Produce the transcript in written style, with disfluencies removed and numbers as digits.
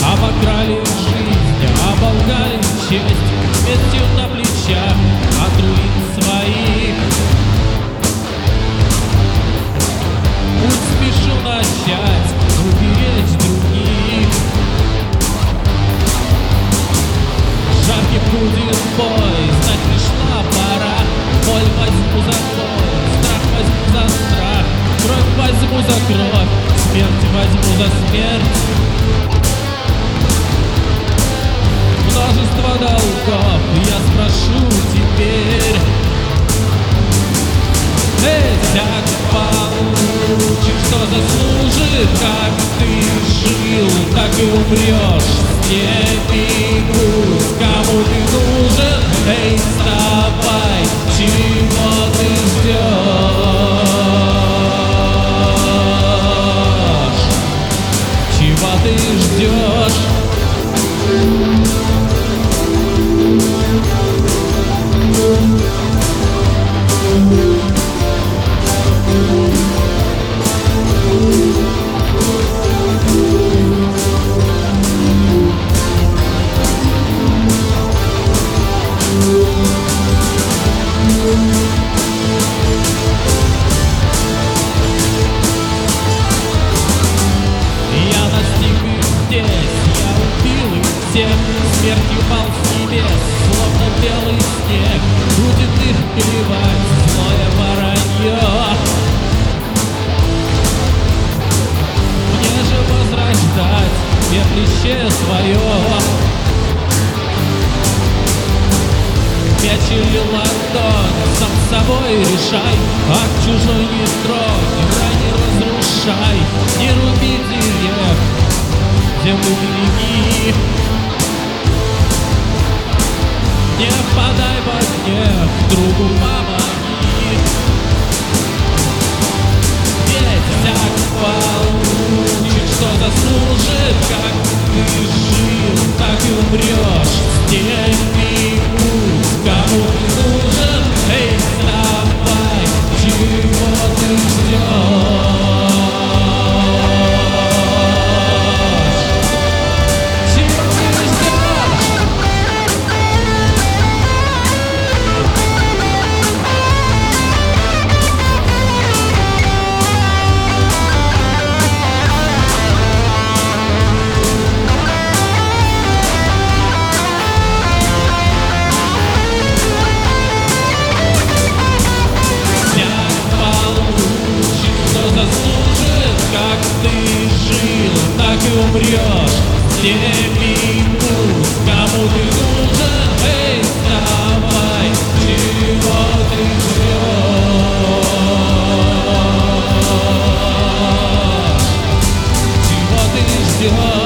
Обокрали жизнь, оболгали честь, смертью на плечах от руин своих. Путь спешу начать, уберечь других. Жаркий будет бой, знать пришла пора. Боль возьму за боль, страх возьму за страх, кровь возьму за кровь, смерть возьму за смерть. Множество долгов я спрошу теперь. Всяк получит, что заслужит. Как ты жил, так и умрешь. С ними пусть, кому ты нужен. Эй, вставай, чего ты ждешь? Чего ты ждешь? Смертью пал с небес, словно белый снег. Будет их клевать злое воронье. Мне же возрождать пепляще свое. Меч или ладонь, сам с собой решай. От чужой не тронь, рай не разрушай. Не руби дерев, землю береги. Не впадай во гнев, другу помоги. Ведь всяк получит, что заслужит. Как ты жил, так и умрешь. С теми путь, кому ты нужен. Эй, вставай, чего ты ждешь? Как ты жил, так и умрешь. С теми пусть, кому ты нужен. Эй, вставай, чего ты ждешь? Чего ты ждешь?